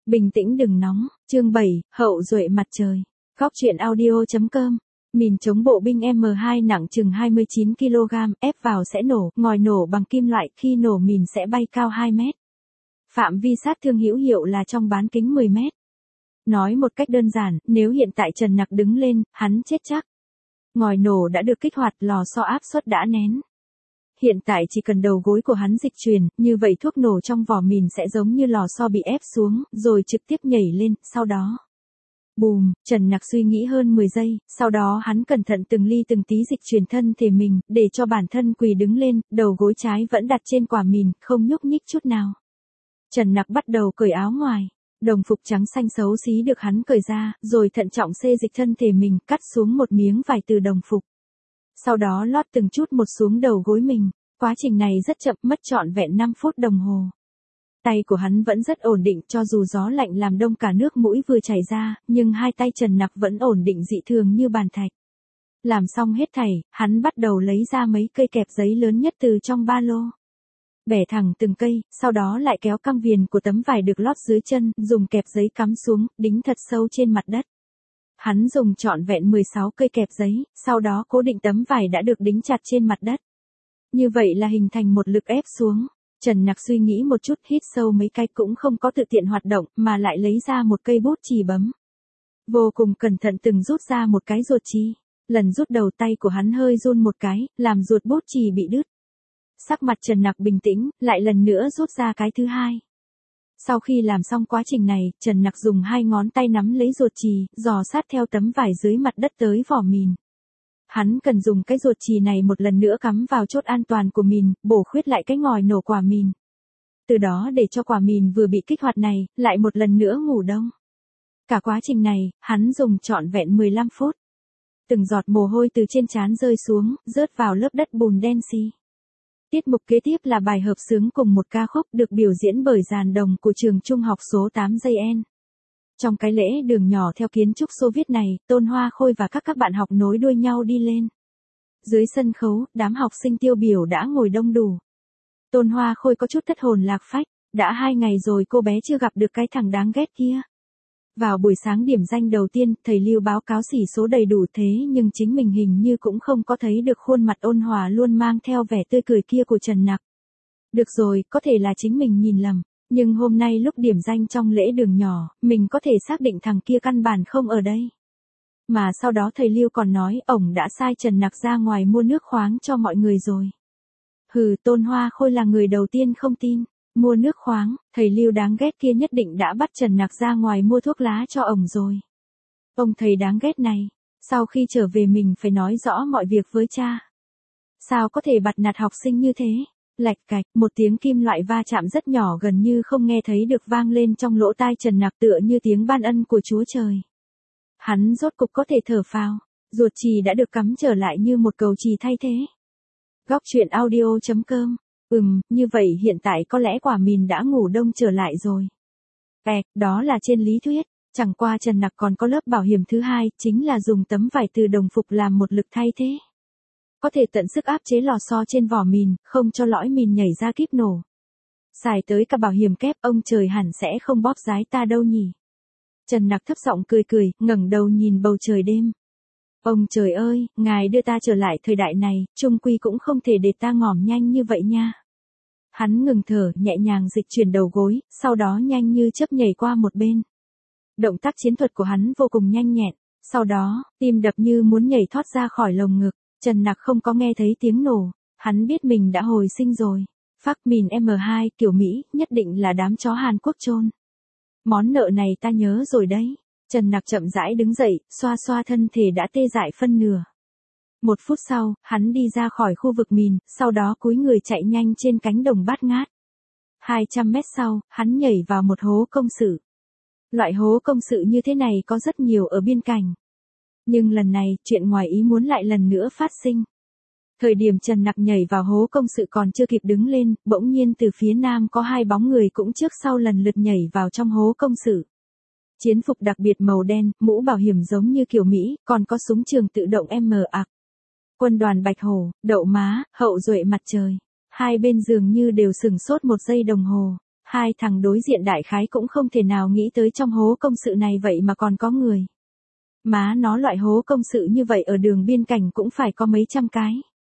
Bình tĩnh đừng nóng, chương 7, hậu duệ mặt trời. Góc truyện audio.com. Mìn chống bộ binh M2 nặng chừng 29 kg, ép vào sẽ nổ, ngòi nổ bằng kim loại, khi nổ mìn sẽ bay cao 2 mét. Phạm vi sát thương hữu hiệu là trong bán kính 10 mét. Nói một cách đơn giản, nếu hiện tại Trần Nặc đứng lên, hắn chết chắc. Ngòi nổ đã được kích hoạt, lò xo áp suất đã nén. Hiện tại chỉ cần đầu gối của hắn dịch chuyển, như vậy thuốc nổ trong vỏ mìn sẽ giống như lò xo bị ép xuống, rồi trực tiếp nhảy lên, sau đó. Bùm, Trần Nặc suy nghĩ hơn 10 giây, sau đó hắn cẩn thận từng ly từng tí dịch chuyển thân thể mình, để cho bản thân quỳ đứng lên, đầu gối trái vẫn đặt trên quả mìn, không nhúc nhích chút nào. Trần Nặc bắt đầu cởi áo ngoài. Đồng phục trắng xanh xấu xí được hắn cởi ra, rồi thận trọng xê dịch thân thể mình, cắt xuống một miếng vải từ đồng phục. Sau đó lót từng chút một xuống đầu gối mình. Quá trình này rất chậm, mất trọn vẹn 5 phút đồng hồ. Tay của hắn vẫn rất ổn định, cho dù gió lạnh làm đông cả nước mũi vừa chảy ra, nhưng hai tay Trần Nặc vẫn ổn định dị thường như bàn thạch. Làm xong hết thảy, hắn bắt đầu lấy ra mấy cây kẹp giấy lớn nhất từ trong ba lô. Bẻ thẳng từng cây, sau đó lại kéo căng viền của tấm vải được lót dưới chân, dùng kẹp giấy cắm xuống, đính thật sâu trên mặt đất. Hắn dùng trọn vẹn 16 cây kẹp giấy, sau đó cố định tấm vải đã được đính chặt trên mặt đất. Như vậy là hình thành một lực ép xuống. Trần Nặc suy nghĩ một chút, hít sâu mấy cái, cũng không có tự tiện hoạt động, mà lại lấy ra một cây bút chì bấm. Vô cùng cẩn thận từng rút ra một cái ruột chì. Lần rút đầu tay của hắn hơi run một cái, làm ruột bút chì bị đứt. Sắc mặt Trần Nặc bình tĩnh, lại lần nữa rút ra cái thứ hai. Sau khi làm xong quá trình này, Trần Nặc dùng hai ngón tay nắm lấy ruột chì, dò sát theo tấm vải dưới mặt đất tới vỏ mìn. Hắn cần dùng cái ruột chì này một lần nữa cắm vào chốt an toàn của mìn, bổ khuyết lại cái ngòi nổ quả mìn. Từ đó để cho quả mìn vừa bị kích hoạt này, lại một lần nữa ngủ đông. Cả quá trình này, hắn dùng trọn vẹn 15 phút. Từng giọt mồ hôi từ trên trán rơi xuống, rớt vào lớp đất bùn đen xi. Tiết mục kế tiếp là bài hợp xướng cùng một ca khúc được biểu diễn bởi dàn đồng của trường trung học số 8 JN. Trong cái lễ đường nhỏ theo kiến trúc Xô Viết này, Tôn Hoa Khôi và các bạn học nối đuôi nhau đi lên. Dưới sân khấu, đám học sinh tiêu biểu đã ngồi đông đủ. Tôn Hoa Khôi có chút thất hồn lạc phách, đã 2 ngày rồi cô bé chưa gặp được cái thằng đáng ghét kia. Vào buổi sáng điểm danh đầu tiên, thầy Lưu báo cáo xỉ số đầy đủ thế nhưng chính mình hình như cũng không có thấy được khuôn mặt ôn hòa luôn mang theo vẻ tươi cười kia của Trần Nặc. Được rồi, có thể là chính mình nhìn lầm. Nhưng hôm nay lúc điểm danh trong lễ đường nhỏ, mình có thể xác định thằng kia căn bản không ở đây. Mà sau đó thầy Lưu còn nói ổng đã sai Trần Nặc ra ngoài mua nước khoáng cho mọi người rồi. Hừ, Tôn Hoa Khôi là người đầu tiên không tin. Mua nước khoáng, thầy Lưu đáng ghét kia nhất định đã bắt Trần Nặc ra ngoài mua thuốc lá cho ổng rồi. Ông thầy đáng ghét này, sau khi trở về mình phải nói rõ mọi việc với cha. Sao có thể bặt nạt học sinh như thế? Lạch cạch, một tiếng kim loại va chạm rất nhỏ gần như không nghe thấy được vang lên trong lỗ tai Trần Nặc tựa như tiếng ban ân của Chúa Trời. Hắn rốt cục có thể thở phào, ruột chì đã được cắm trở lại như một cầu chì thay thế. Góc truyện audio.com. Như vậy hiện tại có lẽ quả mìn đã ngủ đông trở lại rồi. Đó là trên lý thuyết, chẳng qua Trần Nặc còn có lớp bảo hiểm thứ hai, chính là dùng tấm vải từ đồng phục làm một lực thay thế. Có thể tận sức áp chế lò xo trên vỏ mìn, không cho lõi mìn nhảy ra kíp nổ. Xài tới cả bảo hiểm kép, ông trời hẳn sẽ không bóp rái ta đâu nhỉ. Trần Nặc thấp giọng cười, ngẩng đầu nhìn bầu trời đêm. Ông trời ơi, ngài đưa ta trở lại thời đại này, chung quy cũng không thể để ta ngỏm nhanh như vậy nha. Hắn ngừng thở, nhẹ nhàng dịch chuyển đầu gối, sau đó nhanh như chớp nhảy qua một bên. Động tác chiến thuật của hắn vô cùng nhanh nhẹn, sau đó, tim đập như muốn nhảy thoát ra khỏi lồng ngực. Trần Nặc không có nghe thấy tiếng nổ, hắn biết mình đã hồi sinh rồi. Phác mìn M2 kiểu Mỹ, nhất định là đám chó Hàn Quốc chôn. Món nợ này ta nhớ rồi đấy. Trần Nặc chậm rãi đứng dậy, xoa xoa thân thể đã tê dại phân nửa. 1 phút sau, hắn đi ra khỏi khu vực mìn, sau đó cúi người chạy nhanh trên cánh đồng bát ngát. 200 mét sau, hắn nhảy vào một hố công sự. Loại hố công sự như thế này có rất nhiều ở biên cảnh. Nhưng lần này, chuyện ngoài ý muốn lại lần nữa phát sinh. Thời điểm Trần Nặc nhảy vào hố công sự còn chưa kịp đứng lên, bỗng nhiên từ phía nam có 2 bóng người cũng trước sau lần lượt nhảy vào trong hố công sự. Chiến phục đặc biệt màu đen, mũ bảo hiểm giống như kiểu Mỹ, còn có súng trường tự động M.A. Quân đoàn Bạch Hổ, đậu má, hậu duệ mặt trời. Hai bên dường như đều sửng sốt 1 giây đồng hồ. hai thằng đối diện đại khái cũng không thể nào nghĩ tới trong hố công sự này vậy mà còn có người. Má nó, loại hố công sự như vậy ở đường biên cảnh cũng phải có mấy trăm cái.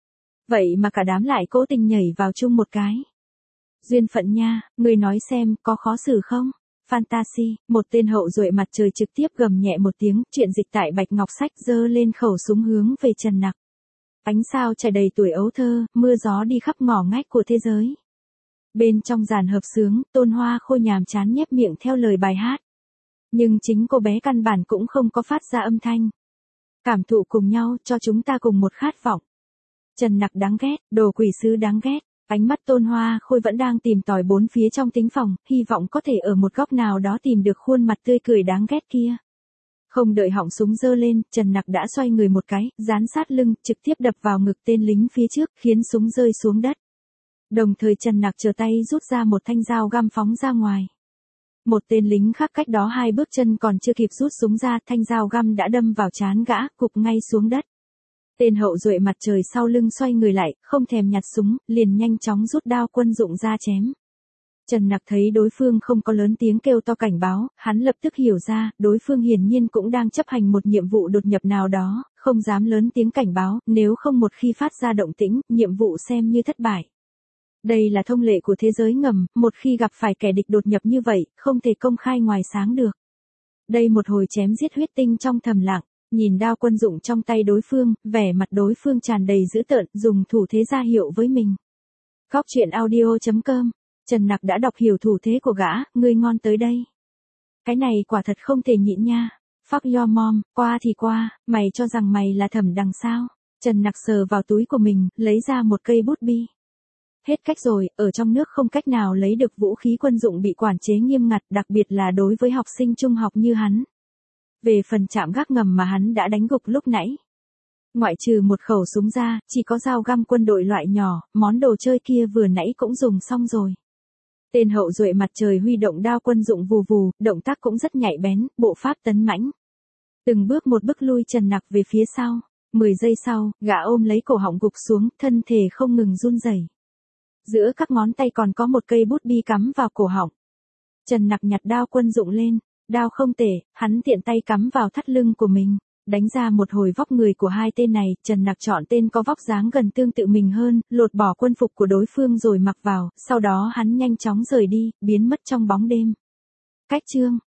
Vậy mà cả đám lại cố tình nhảy vào chung một cái. Duyên phận nha, người nói xem, có khó xử không? Fantasy, một tên hậu duệ mặt trời trực tiếp gầm nhẹ một tiếng, chuyện dịch tại Bạch Ngọc Sách giơ lên khẩu súng hướng về Trần Nặc. Ánh sao trải đầy tuổi ấu thơ, mưa gió đi khắp ngõ ngách của thế giới. Bên trong dàn hợp xướng, Tôn Hoa Khôi nhàm chán nhếch miệng theo lời bài hát. Nhưng chính cô bé căn bản cũng không có phát ra âm thanh. Cảm thụ cùng nhau, cho chúng ta cùng một khát vọng. Trần Nặc đáng ghét, đồ quỷ sứ đáng ghét. Ánh mắt Tôn Hoa Khôi vẫn đang tìm tòi bốn phía trong thính phòng, hy vọng có thể ở một góc nào đó tìm được khuôn mặt tươi cười đáng ghét kia. Không đợi họng súng giơ lên, Trần Nặc đã xoay người một cái, dán sát lưng, trực tiếp đập vào ngực tên lính phía trước, khiến súng rơi xuống đất. Đồng thời Trần Nặc trở tay rút ra một thanh dao găm phóng ra ngoài. Một tên lính khác cách đó 2 bước chân còn chưa kịp rút súng ra, thanh dao găm đã đâm vào trán gã, cục ngay xuống đất. Tên hậu duệ mặt trời sau lưng xoay người lại, không thèm nhặt súng, liền nhanh chóng rút đao quân dụng ra chém. Trần Nặc thấy đối phương không có lớn tiếng kêu to cảnh báo, hắn lập tức hiểu ra, đối phương hiển nhiên cũng đang chấp hành một nhiệm vụ đột nhập nào đó, không dám lớn tiếng cảnh báo, nếu không một khi phát ra động tĩnh, nhiệm vụ xem như thất bại. Đây là thông lệ của thế giới ngầm, một khi gặp phải kẻ địch đột nhập như vậy, không thể công khai ngoài sáng được. Đây một hồi chém giết huyết tinh trong thầm lặng, nhìn đao quân dụng trong tay đối phương, vẻ mặt đối phương tràn đầy dữ tợn, dùng thủ thế ra hiệu với mình. Góc truyện audio.com, Trần Nặc đã đọc hiểu thủ thế của gã, ngươi ngon tới đây. Cái này quả thật không thể nhịn nha. Fuck your mom, qua thì qua, mày cho rằng mày là Thẩm Đằng sao? Trần Nặc sờ vào túi của mình, lấy ra một cây bút bi. Hết cách rồi, ở trong nước không cách nào lấy được vũ khí quân dụng bị quản chế nghiêm ngặt, đặc biệt là đối với học sinh trung học như hắn. Về phần trạm gác ngầm mà hắn đã đánh gục lúc nãy, ngoại trừ một khẩu súng ra, chỉ có dao găm quân đội loại nhỏ, món đồ chơi kia vừa nãy cũng dùng xong rồi. Tên hậu duệ mặt trời huy động đao quân dụng vù vù, động tác cũng rất nhạy bén, bộ pháp tấn mãnh. Từng bước một bước lui Trần Nặc về phía sau, 10 giây sau, gã ôm lấy cổ họng gục xuống, thân thể không ngừng run rẩy. Giữa các ngón tay còn có một cây bút bi cắm vào cổ họng. Trần Nặc nhặt đao quân dụng lên, đao không tệ, hắn tiện tay cắm vào thắt lưng của mình, đánh ra một hồi vóc người của hai tên này, Trần Nặc chọn tên có vóc dáng gần tương tự mình hơn, lột bỏ quân phục của đối phương rồi mặc vào, sau đó hắn nhanh chóng rời đi, biến mất trong bóng đêm. Cách chương